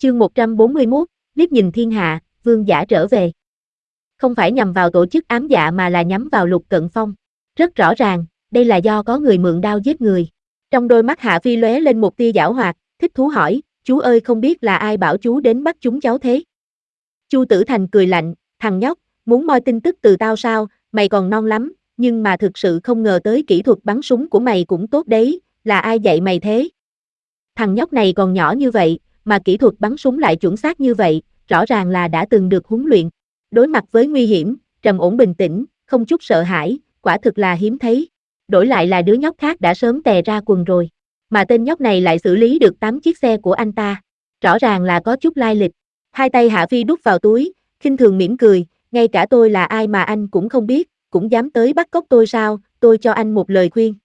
Chương 141, liếc nhìn thiên hạ, vương giả trở về. Không phải nhằm vào tổ chức ám dạ mà là nhắm vào Lục Cận Phong. Rất rõ ràng, đây là do có người mượn đao giết người. Trong đôi mắt Hạ Phi lóe lên một tia giảo hoạt, thích thú hỏi, chú ơi không biết là ai bảo chú đến bắt chúng cháu thế? Chu Tử Thành cười lạnh, thằng nhóc, muốn moi tin tức từ tao sao, mày còn non lắm, nhưng mà thực sự không ngờ tới kỹ thuật bắn súng của mày cũng tốt đấy, là ai dạy mày thế? Thằng nhóc này còn nhỏ như vậy, mà kỹ thuật bắn súng lại chuẩn xác như vậy, rõ ràng là đã từng được huấn luyện. Đối mặt với nguy hiểm, trầm ổn bình tĩnh, không chút sợ hãi, quả thực là hiếm thấy. Đổi lại là đứa nhóc khác đã sớm tè ra quần rồi. Mà tên nhóc này lại xử lý được 8 chiếc xe của anh ta. Rõ ràng là có chút lai lịch. Hai tay Hạ Phi đút vào túi, khinh thường mỉm cười, ngay cả tôi là ai mà anh cũng không biết, cũng dám tới bắt cóc tôi sao, tôi cho anh một lời khuyên.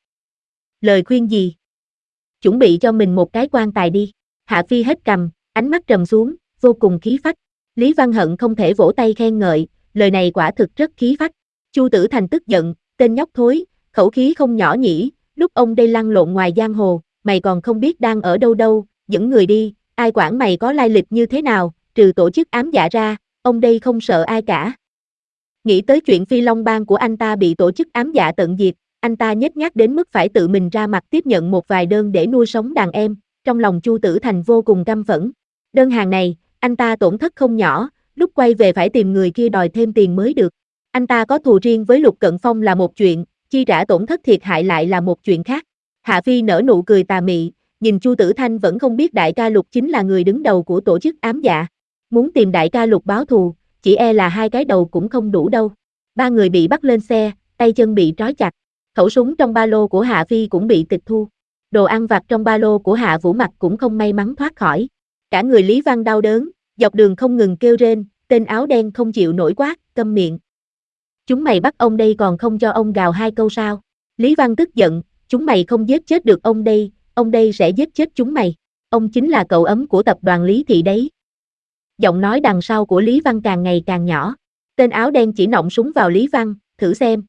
Lời khuyên gì? Chuẩn bị cho mình một cái quan tài đi. Hạ Phi hết cằm, ánh mắt trầm xuống, vô cùng khí phách. Lý Văn Hận không thể vỗ tay khen ngợi, lời này quả thực rất khí phách. Chu Tử Thành tức giận, tên nhóc thối, khẩu khí không nhỏ nhỉ, lúc ông đây lăn lộn ngoài giang hồ, mày còn không biết đang ở đâu đâu, dẫn người đi, ai quản mày có lai lịch như thế nào, trừ tổ chức ám dạ ra, ông đây không sợ ai cả. Nghĩ tới chuyện Phi Long Bang của anh ta bị tổ chức ám dạ tận diệt, anh ta nhếch nhác đến mức phải tự mình ra mặt tiếp nhận một vài đơn để nuôi sống đàn em, trong lòng Chu Tử Thành vô cùng căm phẫn. Đơn hàng này, anh ta tổn thất không nhỏ, lúc quay về phải tìm người kia đòi thêm tiền mới được. Anh ta có thù riêng với Lục Cận Phong là một chuyện, chi trả tổn thất thiệt hại lại là một chuyện khác. Hạ Phi nở nụ cười tà mị, nhìn Chu Tử Thanh vẫn không biết đại ca Lục chính là người đứng đầu của tổ chức ám dạ. Muốn tìm đại ca Lục báo thù, chỉ e là hai cái đầu cũng không đủ đâu. Ba người bị bắt lên xe, tay chân bị trói chặt. Khẩu súng trong ba lô của Hạ Phi cũng bị tịch thu. Đồ ăn vặt trong ba lô của Hạ Vũ Mặc cũng không may mắn thoát khỏi. Cả người Lý Văn đau đớn, dọc đường không ngừng kêu rên, tên áo đen không chịu nổi quát, câm miệng. Chúng mày bắt ông đây còn không cho ông gào hai câu sao? Lý Văn tức giận, chúng mày không giết chết được ông đây sẽ giết chết chúng mày. Ông chính là cậu ấm của tập đoàn Lý Thị đấy. Giọng nói đằng sau của Lý Văn càng ngày càng nhỏ. Tên áo đen chỉ nọng súng vào Lý Văn, thử xem.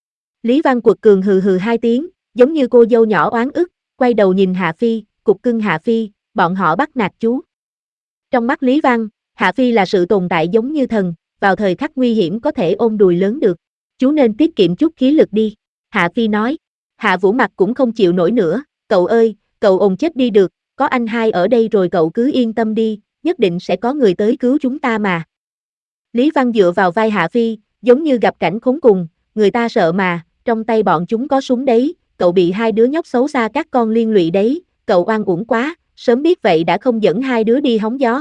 Lý Văn quật cường hừ hừ hai tiếng, giống như cô dâu nhỏ oán ức, quay đầu nhìn Hạ Phi, cục cưng Hạ Phi, bọn họ bắt nạt chú. Trong mắt Lý Văn, Hạ Phi là sự tồn tại giống như thần, vào thời khắc nguy hiểm có thể ôm đùi lớn được. Chú nên tiết kiệm chút khí lực đi, Hạ Phi nói. Hạ Vũ Mặc cũng không chịu nổi nữa, cậu ơi, cậu ồn chết đi được, có anh hai ở đây rồi cậu cứ yên tâm đi, nhất định sẽ có người tới cứu chúng ta mà. Lý Văn dựa vào vai Hạ Phi, giống như gặp cảnh khốn cùng, người ta sợ mà, trong tay bọn chúng có súng đấy, cậu bị hai đứa nhóc xấu xa các con liên lụy đấy, cậu oan uổng quá, sớm biết vậy đã không dẫn hai đứa đi hóng gió.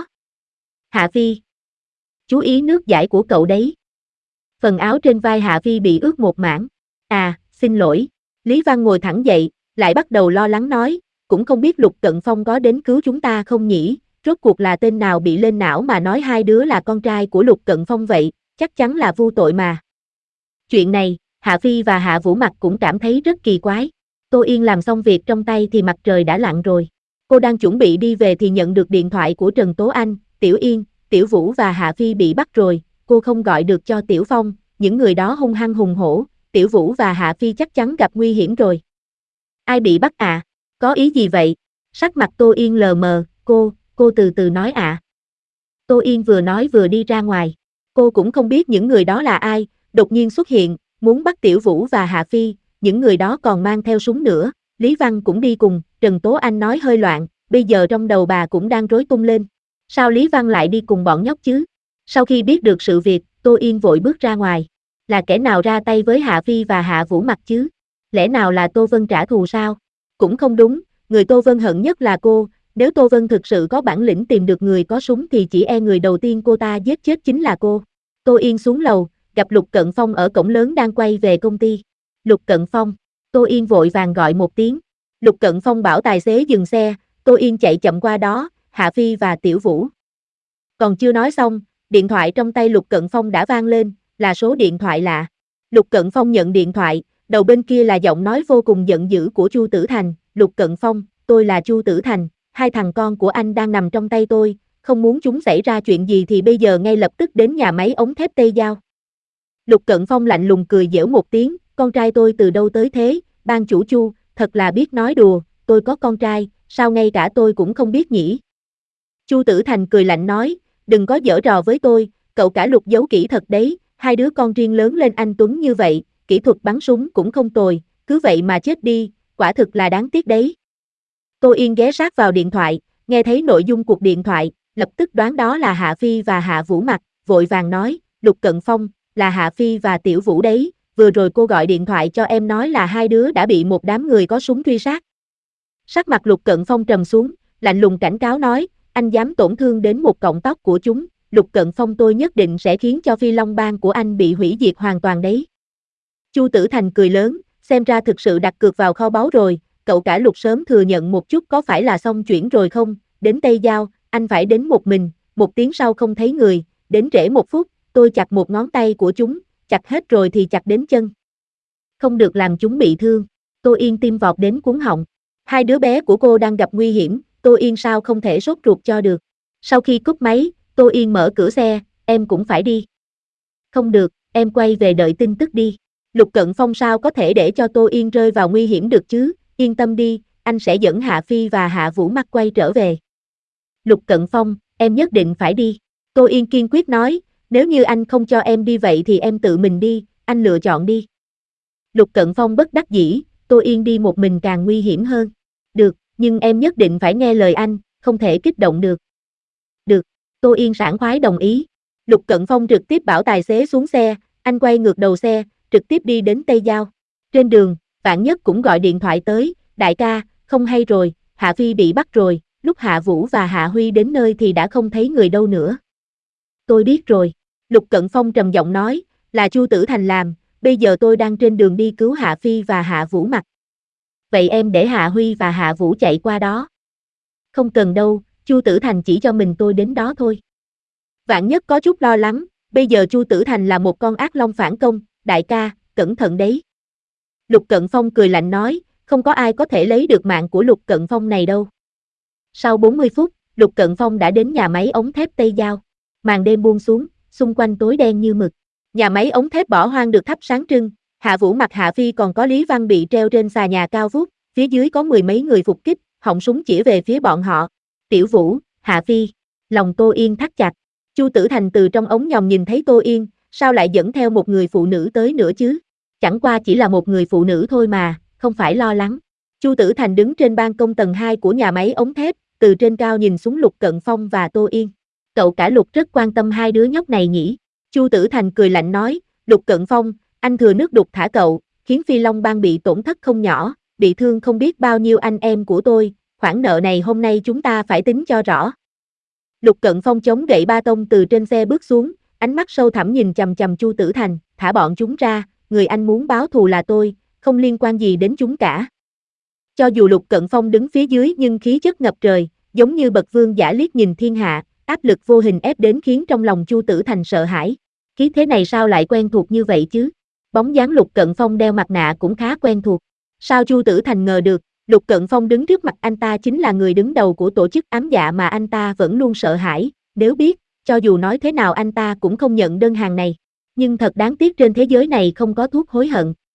Hạ Phi, chú ý nước giải của cậu đấy. Phần áo trên vai Hạ Phi bị ướt một mảng. À, xin lỗi. Lý Văn ngồi thẳng dậy, lại bắt đầu lo lắng nói, cũng không biết Lục Cận Phong có đến cứu chúng ta không nhỉ, rốt cuộc là tên nào bị lên não mà nói hai đứa là con trai của Lục Cận Phong vậy, chắc chắn là vô tội mà. Chuyện này, Hạ Phi và Hạ Vũ Mặc cũng cảm thấy rất kỳ quái. Tô Yên làm xong việc trong tay thì mặt trời đã lặn rồi. Cô đang chuẩn bị đi về thì nhận được điện thoại của Trần Tố Anh, Tiểu Yên, Tiểu Vũ và Hạ Phi bị bắt rồi, cô không gọi được cho Tiểu Phong, những người đó hung hăng hùng hổ, Tiểu Vũ và Hạ Phi chắc chắn gặp nguy hiểm rồi. Ai bị bắt à? Có ý gì vậy? Sắc mặt Tô Yên lờ mờ, cô từ từ nói ạ. Tô Yên vừa nói vừa đi ra ngoài. Cô cũng không biết những người đó là ai, đột nhiên xuất hiện, muốn bắt Tiểu Vũ và Hạ Phi, những người đó còn mang theo súng nữa. Lý Văn cũng đi cùng, Trần Tố Anh nói hơi loạn, bây giờ trong đầu bà cũng đang rối tung lên. Sao Lý Văn lại đi cùng bọn nhóc chứ? Sau khi biết được sự việc, Tô Yên vội bước ra ngoài. Là kẻ nào ra tay với Hạ Phi và Hạ Vũ Mặc chứ? Lẽ nào là Tô Vân trả thù sao? Cũng không đúng, người Tô Vân hận nhất là cô, nếu Tô Vân thực sự có bản lĩnh tìm được người có súng thì chỉ e người đầu tiên cô ta giết chết chính là cô. Tô Yên xuống lầu, gặp Lục Cận Phong ở cổng lớn đang quay về công ty. Lục Cận Phong, Tô Yên vội vàng gọi một tiếng. Lục Cận Phong bảo tài xế dừng xe, Tô Yên chạy chậm qua đó, Hạ Phi và Tiểu Vũ. Còn chưa nói xong, điện thoại trong tay Lục Cận Phong đã vang lên, là số điện thoại lạ. Lục Cận Phong nhận điện thoại, đầu bên kia là giọng nói vô cùng giận dữ của Chu Tử Thành. Lục Cận Phong, tôi là Chu Tử Thành, hai thằng con của anh đang nằm trong tay tôi, không muốn chúng xảy ra chuyện gì thì bây giờ ngay lập tức đến nhà máy ống thép Tây Giao. Lục Cận Phong lạnh lùng cười giễu một tiếng, con trai tôi từ đâu tới thế, ban chủ Chu, thật là biết nói đùa, tôi có con trai, sao ngay cả tôi cũng không biết nhỉ? Chu Tử Thành cười lạnh nói, đừng có giở trò với tôi, cậu cả Lục giấu kỹ thật đấy, hai đứa con riêng lớn lên anh tuấn như vậy, kỹ thuật bắn súng cũng không tồi, cứ vậy mà chết đi, quả thực là đáng tiếc đấy. Tô Yên ghé sát vào điện thoại, nghe thấy nội dung cuộc điện thoại, lập tức đoán đó là Hạ Phi và Hạ Vũ Mặc, vội vàng nói, Lục Cận Phong, là Hạ Phi và Tiểu Vũ đấy, vừa rồi cô gọi điện thoại cho em nói là hai đứa đã bị một đám người có súng truy sát. Sắc mặt Lục Cận Phong trầm xuống, lạnh lùng cảnh cáo nói, anh dám tổn thương đến một cọng tóc của chúng, Lục Cận Phong tôi nhất định sẽ khiến cho Phi Long Bang của anh bị hủy diệt hoàn toàn đấy. Chu Tử Thành cười lớn, xem ra thực sự đặt cược vào kho báu rồi, cậu cả Lục sớm thừa nhận một chút có phải là xong chuyển rồi không, đến Tây Giao, anh phải đến một mình, 1 tiếng sau không thấy người, đến trễ 1 phút, tôi chặt một ngón tay của chúng, chặt hết rồi thì chặt đến chân. Không được làm chúng bị thương, Tô Yên tim vọt đến cuống họng, hai đứa bé của cô đang gặp nguy hiểm, Tô Yên sao không thể sốt ruột cho được. Sau khi cúp máy, Tô Yên mở cửa xe, em cũng phải đi. Không được, em quay về đợi tin tức đi. Lục Cận Phong sao có thể để cho Tô Yên rơi vào nguy hiểm được chứ, yên tâm đi, anh sẽ dẫn Hạ Phi và Hạ Vũ Mặc quay trở về. Lục Cận Phong, em nhất định phải đi. Tô Yên kiên quyết nói, nếu như anh không cho em đi vậy thì em tự mình đi, anh lựa chọn đi. Lục Cận Phong bất đắc dĩ, Tô Yên đi một mình càng nguy hiểm hơn. Được, nhưng em nhất định phải nghe lời anh, không thể kích động được. Được, Tô Yên sảng khoái đồng ý. Lục Cận Phong trực tiếp bảo tài xế xuống xe, anh quay ngược đầu xe, trực tiếp đi đến Tây Giao. Trên đường, Vạn Nhất cũng gọi điện thoại tới, đại ca, không hay rồi, Hạ Phi bị bắt rồi, lúc Hạ Vũ và Hạ Huy đến nơi thì đã không thấy người đâu nữa. Tôi biết rồi. Lục Cận Phong trầm giọng nói, là Chu Tử Thành làm, bây giờ tôi đang trên đường đi cứu Hạ Phi và Hạ Vũ Mặc. Vậy em để Hạ Huy và Hạ Vũ chạy qua đó. Không cần đâu, Chu Tử Thành chỉ cho mình tôi đến đó thôi. Vạn Nhất có chút lo lắng, bây giờ Chu Tử Thành là một con ác long phản công, đại ca, cẩn thận đấy. Lục Cận Phong cười lạnh nói, không có ai có thể lấy được mạng của Lục Cận Phong này đâu. Sau 40 phút, Lục Cận Phong đã đến nhà máy ống thép Tây Giao. Màn đêm buông xuống, xung quanh tối đen như mực. Nhà máy ống thép bỏ hoang được thắp sáng trưng, Hạ Vũ Mặc Hạ Phi còn có Lý Văn bị treo trên xà nhà cao vút, phía dưới có 10 mấy người phục kích, họng súng chĩa về phía bọn họ. Tiểu Vũ, Hạ Phi, lòng Tô Yên thắt chặt. Chu Tử Thành từ trong ống nhòm nhìn thấy Tô Yên, sao lại dẫn theo một người phụ nữ tới nữa chứ? Chẳng qua chỉ là một người phụ nữ thôi mà, không phải lo lắng. Chu Tử Thành đứng trên ban công tầng 2 của nhà máy ống thép, từ trên cao nhìn xuống Lục Cận Phong và Tô Yên. Cậu cả Lục rất quan tâm hai đứa nhóc này nhỉ? Chu Tử Thành cười lạnh nói, Lục Cận Phong, anh thừa nước đục thả cậu, khiến Phi Long Bang bị tổn thất không nhỏ, bị thương không biết bao nhiêu anh em của tôi, khoản nợ này hôm nay chúng ta phải tính cho rõ. Lục Cận Phong chống gậy ba tông từ trên xe bước xuống, ánh mắt sâu thẳm nhìn chằm chằm Chu Tử Thành, thả bọn chúng ra, người anh muốn báo thù là tôi, không liên quan gì đến chúng cả. Cho dù Lục Cận Phong đứng phía dưới nhưng khí chất ngập trời, giống như bậc vương giả liếc nhìn thiên hạ, áp lực vô hình ép đến khiến trong lòng Chu Tử Thành sợ hãi. Khí thế này sao lại quen thuộc như vậy chứ? Bóng dáng Lục Cận Phong đeo mặt nạ cũng khá quen thuộc. Sao Chu Tử Thành ngờ được, Lục Cận Phong đứng trước mặt anh ta chính là người đứng đầu của tổ chức ám dạ mà anh ta vẫn luôn sợ hãi, nếu biết, cho dù nói thế nào anh ta cũng không nhận đơn hàng này. Nhưng thật đáng tiếc trên thế giới này không có thuốc hối hận.